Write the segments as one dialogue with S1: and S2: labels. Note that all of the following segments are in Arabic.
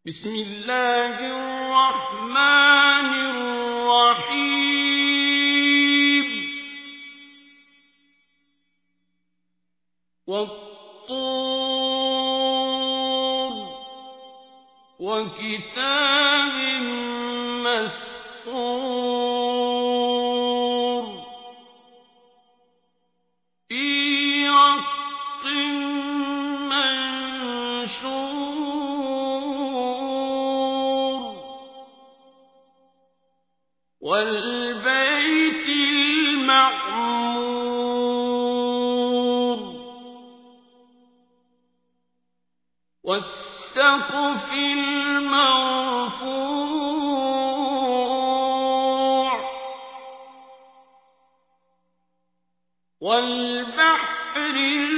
S1: بسم الله الرحمن الرحيم والطور وكتاب مسطور في رق منشور والبيت المعمور والسقف المرفوع والبحر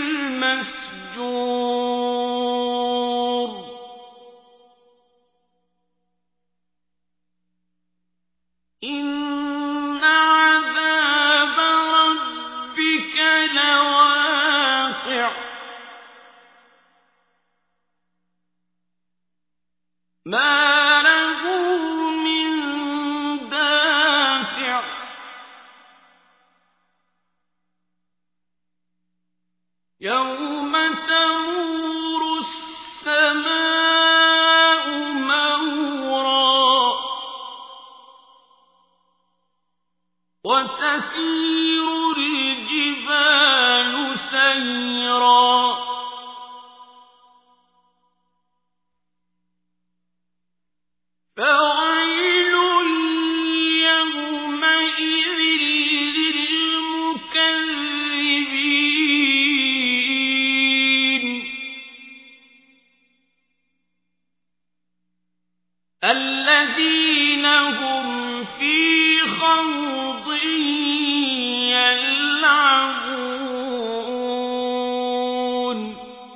S1: المسجور إن عذاب ربك لواقع ما له من دافع يوم تمور السماء مورا وتسير الجبال سيرا فويل يومئذ للمكذبين الذين هم في خوض يلعبون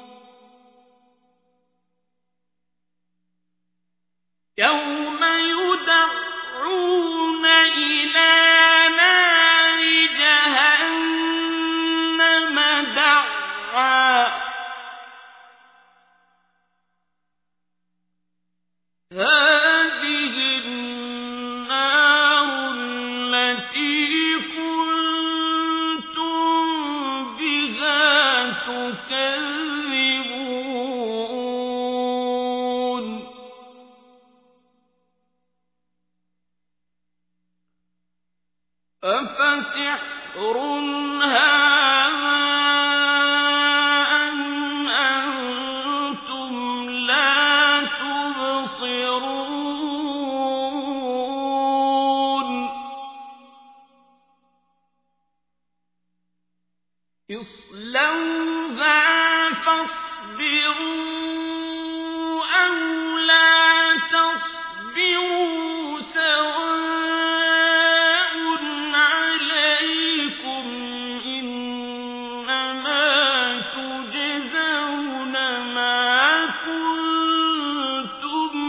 S1: يوم يدعون إلى نار جهنم دعا هذه النار التي كنتم بها تكذبون أفسحر هذا أم أنتم لا تبصرون اصلوها فاصبروا أو لا تصبروا سواء عليكم إنما تجزون ما كنتم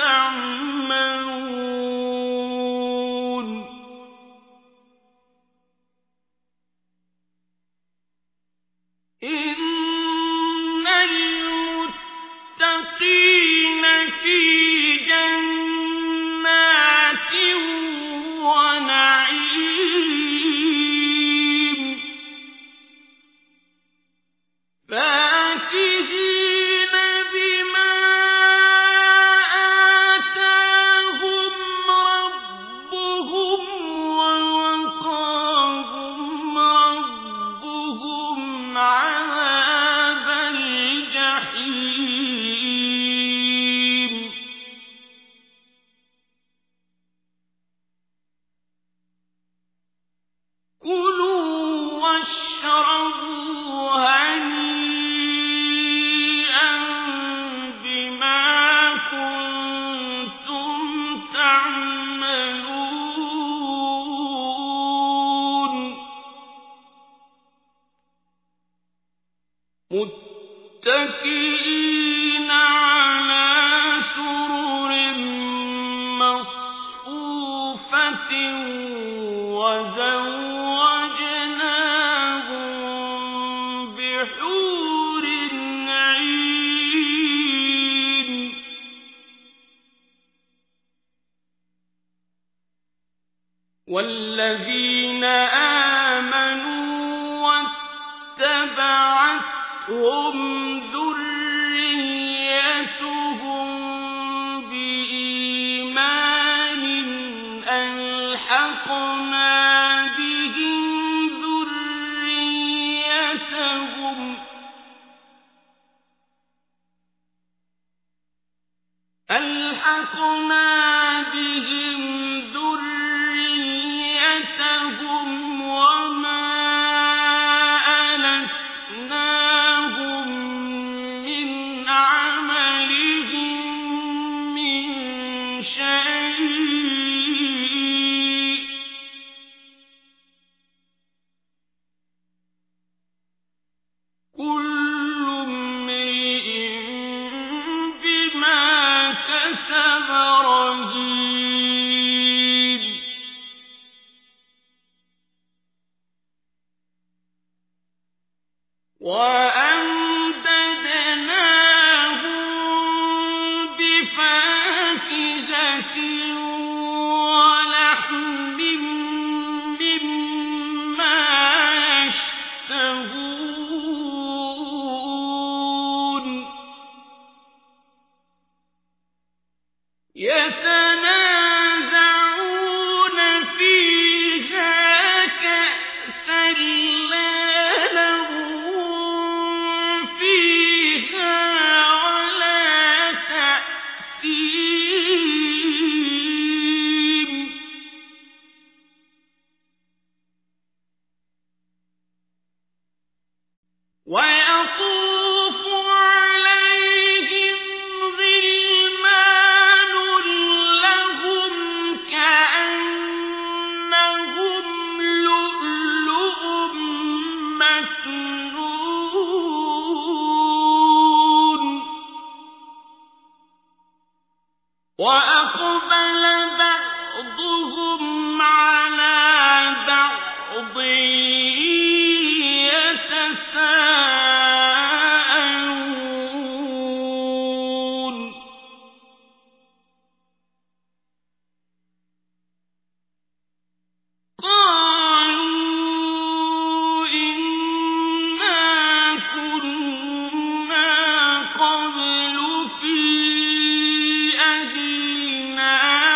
S1: تعملون إن المتقين في جنات ونعيم فاكهين بما آتاهم ربهم ووقاهم ربهم عذاب الجحيم كلوا واشربوا هنيئا بما كنتم تعملون متكئين على سرر مصفوفة وزوجناهم بحور عين والذين آمنوا واتبعتهم ذريتهم بإيمان ألحقنا بهم ذريتهم وما ألتناهم من عملهم من شيء كل امرئ بما كسب رهين وأمددناهم بفاكهة ولحم مما يشتهون يتنازعون فيها كأسا لا لغو فيها ولا تأثيم ويطوف عليهم غلمان لهم كأنهم لؤلؤ مكنون وأقبل بعضهم على بعض يتساءلون قالوا إنا كنا قبل في أهلنا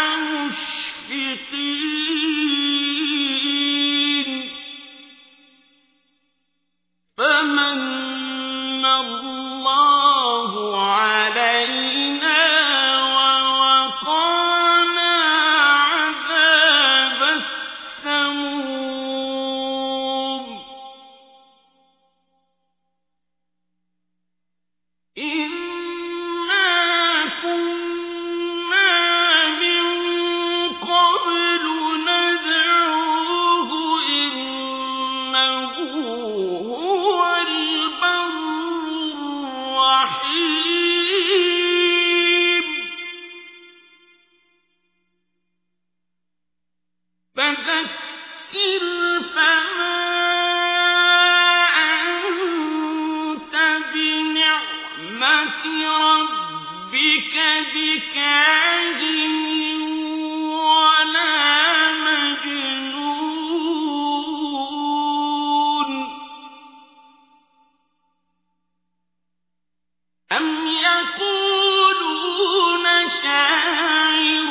S1: مشفقين فمن الله علينا ووقانا عذاب السموم إنا كنا من قبل ندعوه إنه هو البر الرحيم فذكر فما أنت بنعمة ربك بكاهن ولا مجنون أم يقولون شاعر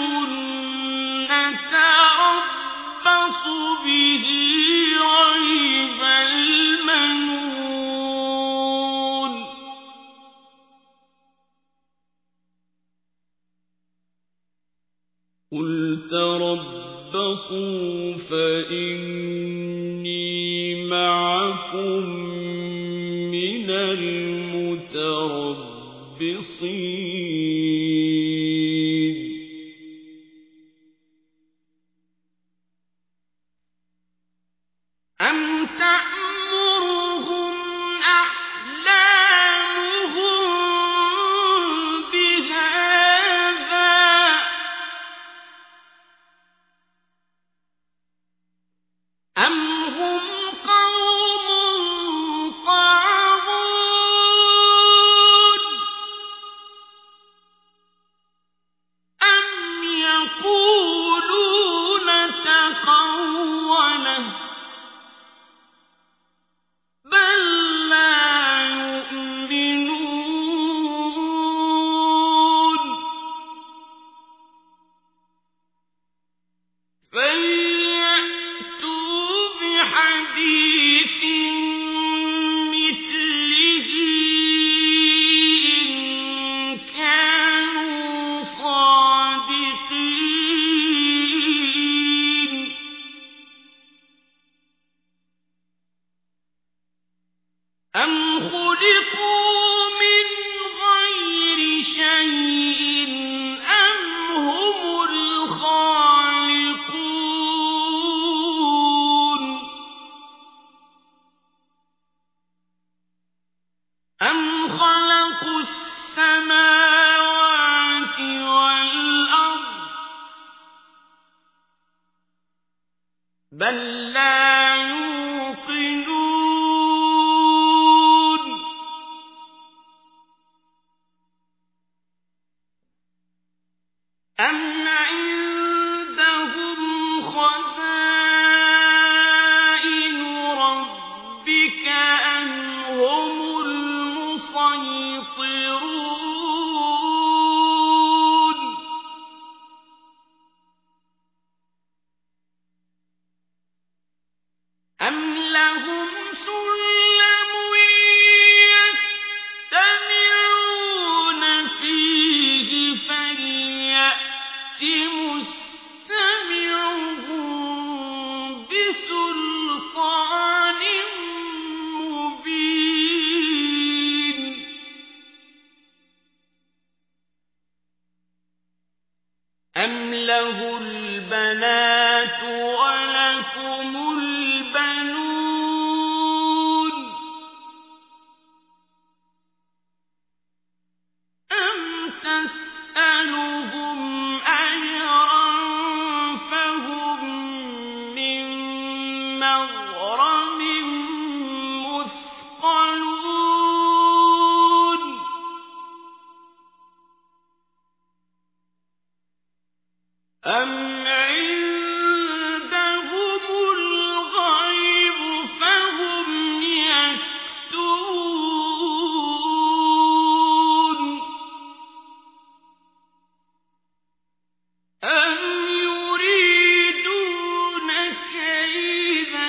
S1: نتربص به ريب المنون قل تربصوا فإني معكم من المتربصين أم تأمرهم أحلامهم بهذا أم هم قوم طاغون بل لا يوقنون أم عندهم خزائن ربك أم هم المسيطرون أم لهم سلم يستمعون فيه فليأت مستمعهم بسلطان مبين أم له البنات ولكم البنون أم تسألهم أجرا فهم من مغرم مثقلون أم عندهم الغيب فهم يكتبون أم يريدون كيدا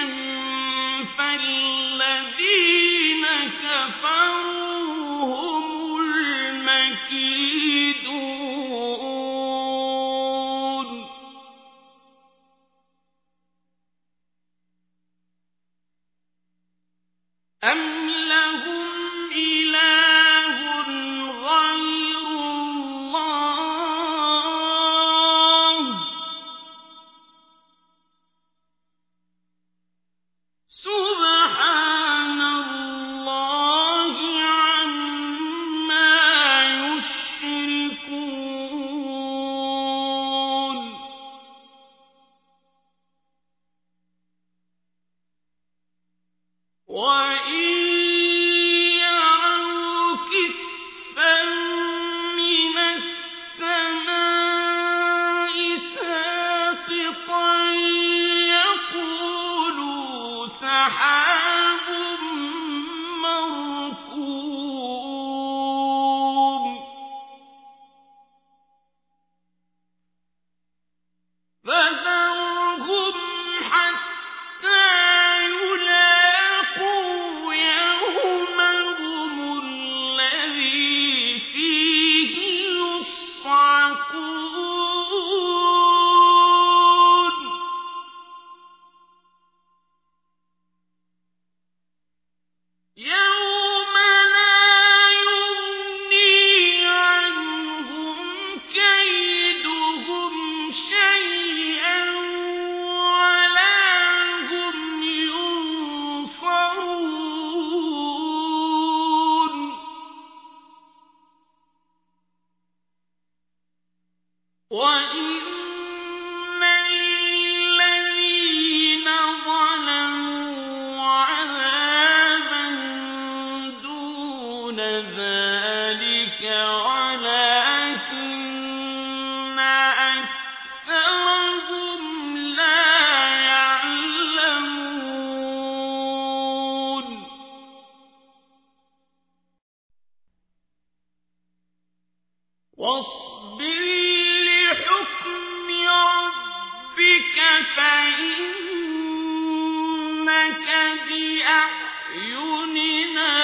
S1: فالذين كفروا هم المكيدون أم لهم إله غير الله سبحان الله عما يشركون وإن يروا كسفا من السماء ساقطا يقولوا سحاب مركوم فذرهم حتى يلاقوا يومهم الذي فيه يصعقون يوم لا يغني عنهم كيدهم شيئا ولا هم ينصرون وإن للذين ظلموا عذابا دون ذلك ولكن أكثرهم لا يعلمون واصبر لحكم ربك فإنك بأعيننا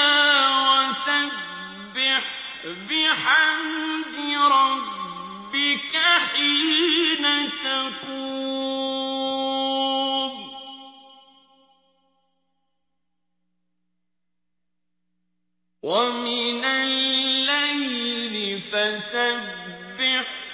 S1: وسبح بحمد ربك حين تقوم ومن الليل فسبح